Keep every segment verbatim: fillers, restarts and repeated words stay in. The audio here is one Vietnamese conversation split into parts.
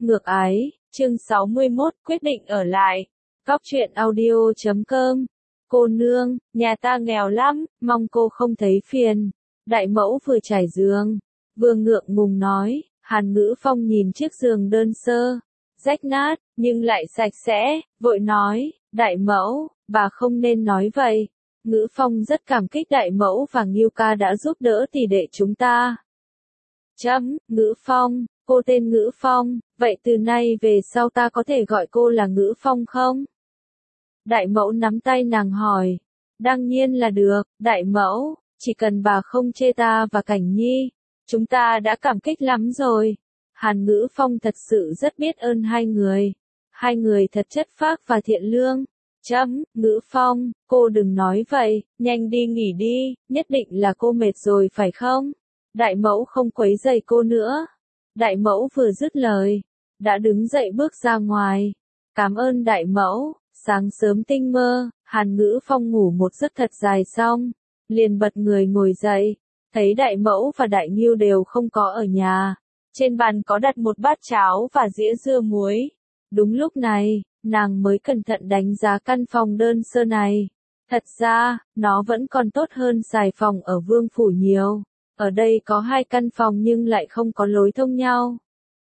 Ngược ái, chương sáu mươi mốt, quyết định ở lại. Góc truyện audio chấm com. Cô nương, nhà ta nghèo lắm, mong cô không thấy phiền. Đại mẫu vừa trải giường, vừa ngượng ngùng nói. Hàn Ngữ Phong nhìn chiếc giường đơn sơ, rách nát, nhưng lại sạch sẽ, vội nói, đại mẫu, bà không nên nói vậy. Ngữ Phong rất cảm kích đại mẫu và Ngưu ca đã giúp đỡ tỷ đệ chúng ta. Chấm, Ngữ Phong, cô tên Ngữ Phong, vậy từ nay về sau ta có thể gọi cô là Ngữ Phong không? Đại mẫu nắm tay nàng hỏi. Đương nhiên là được, đại mẫu, chỉ cần bà không chê ta và Cảnh Nhi, chúng ta đã cảm kích lắm rồi. Hàn Ngữ Phong thật sự rất biết ơn hai người. Hai người thật chất phác và thiện lương. Chấm, Ngữ Phong, cô đừng nói vậy, nhanh đi nghỉ đi, nhất định là cô mệt rồi phải không? Đại mẫu không quấy rầy cô nữa. Đại mẫu vừa dứt lời, đã đứng dậy bước ra ngoài. Cảm ơn đại mẫu. Sáng sớm tinh mơ, Hàn Ngữ Phong ngủ một giấc thật dài xong, liền bật người ngồi dậy, thấy đại mẫu và đại Ngưu đều không có ở nhà. Trên bàn có đặt một bát cháo và dĩa dưa muối. Đúng lúc này, nàng mới cẩn thận đánh giá căn phòng đơn sơ này. Thật ra, nó vẫn còn tốt hơn xài phòng ở Vương Phủ nhiều. Ở đây có hai căn phòng nhưng lại không có lối thông nhau.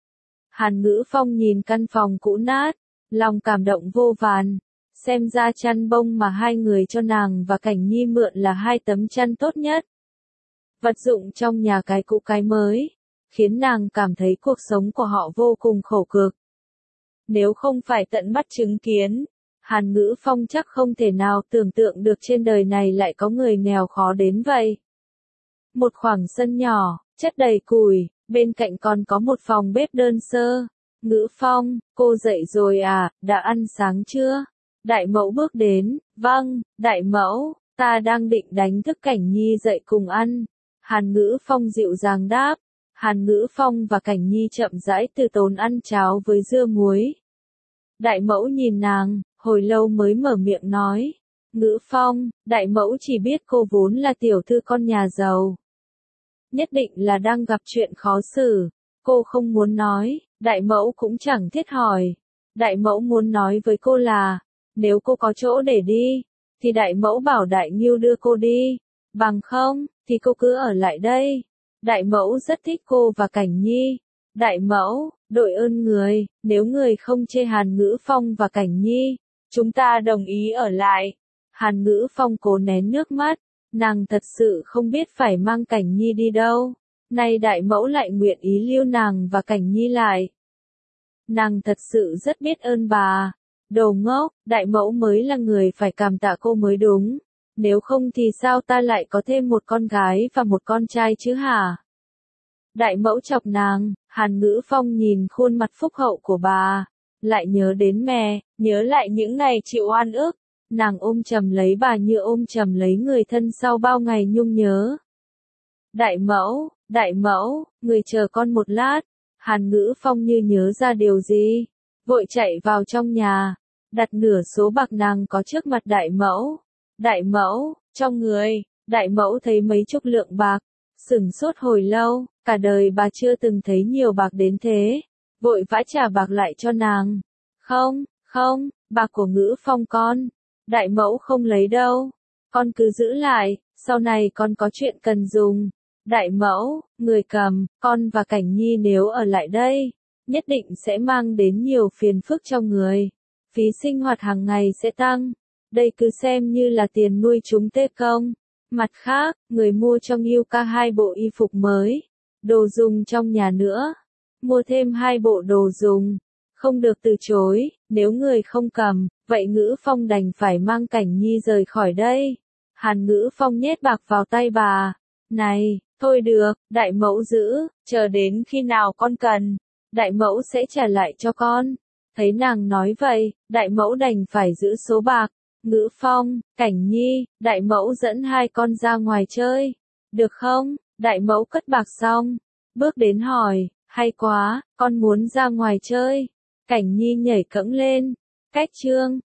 Hàn Ngữ Phong nhìn căn phòng cũ nát, lòng cảm động vô vàn. Xem ra chăn bông mà hai người cho nàng và Cảnh Nhi mượn là hai tấm chăn tốt nhất. Vật dụng trong nhà cái cũ cái mới, khiến nàng cảm thấy cuộc sống của họ vô cùng khổ cực. Nếu không phải tận mắt chứng kiến, Hàn Ngữ Phong chắc không thể nào tưởng tượng được trên đời này lại có người nghèo khó đến vậy. Một khoảng sân nhỏ, chất đầy củi, bên cạnh còn có một phòng bếp đơn sơ. Ngữ Phong, cô dậy rồi à, đã ăn sáng chưa? Đại mẫu bước đến, vâng, đại mẫu, ta đang định đánh thức Cảnh Nhi dậy cùng ăn. Hàn Ngữ Phong dịu dàng đáp. Hàn Ngữ Phong và Cảnh Nhi chậm rãi từ tốn ăn cháo với dưa muối. Đại mẫu nhìn nàng, hồi lâu mới mở miệng nói. Ngữ Phong, đại mẫu chỉ biết cô vốn là tiểu thư con nhà giàu. Nhất định là đang gặp chuyện khó xử. Cô không muốn nói, đại mẫu cũng chẳng thiết hỏi. Đại mẫu muốn nói với cô là, nếu cô có chỗ để đi, thì đại mẫu bảo đại Ngưu đưa cô đi. Bằng không, thì cô cứ ở lại đây. Đại mẫu rất thích cô và Cảnh Nhi. Đại mẫu, đội ơn người, nếu người không chê Hàn Ngữ Phong và Cảnh Nhi, chúng ta đồng ý ở lại. Hàn Ngữ Phong cố nén nước mắt, nàng thật sự không biết phải mang Cảnh Nhi đi đâu. Nay đại mẫu lại nguyện ý lưu nàng và Cảnh Nhi lại. Nàng thật sự rất biết ơn bà. Đồ ngốc, đại mẫu mới là người phải cảm tạ cô mới đúng. Nếu không thì sao ta lại có thêm một con gái và một con trai chứ hả? Đại mẫu chọc nàng, Hàn Ngữ Phong nhìn khuôn mặt phúc hậu của bà, lại nhớ đến mẹ, nhớ lại những ngày chịu oan ức. Nàng ôm chầm lấy bà như ôm chầm lấy người thân sau bao ngày nhung nhớ. Đại mẫu, đại mẫu, người chờ con một lát. Hàn Ngữ Phong như nhớ ra điều gì, vội chạy vào trong nhà, đặt nửa số bạc nàng có trước mặt đại mẫu. Đại mẫu, trong người, đại mẫu thấy mấy chục lượng bạc, sửng sốt hồi lâu, cả đời bà chưa từng thấy nhiều bạc đến thế, vội vã trả bạc lại cho nàng. Không, không, bạc của Ngữ Phong con, đại mẫu không lấy đâu, con cứ giữ lại, sau này con có chuyện cần dùng. Đại mẫu, người cầm, con và Cảnh Nhi nếu ở lại đây, nhất định sẽ mang đến nhiều phiền phức cho người. Phí sinh hoạt hàng ngày sẽ tăng, đây cứ xem như là tiền nuôi chúng tê công. Mặt khác, người mua cho Ngưu ca hai bộ y phục mới, đồ dùng trong nhà nữa. Mua thêm hai bộ đồ dùng, không được từ chối, nếu người không cầm, vậy Ngữ Phong đành phải mang Cảnh Nhi rời khỏi đây. Hàn Ngữ Phong nhét bạc vào tay bà. Này, thôi được, đại mẫu giữ, chờ đến khi nào con cần, đại mẫu sẽ trả lại cho con. Thấy nàng nói vậy, đại mẫu đành phải giữ số bạc. Ngữ Phong, Cảnh Nhi, đại mẫu dẫn hai con ra ngoài chơi. Được không? Đại mẫu cất bạc xong, bước đến hỏi, hay quá, con muốn ra ngoài chơi. Cảnh Nhi nhảy cẫng lên. Cách chương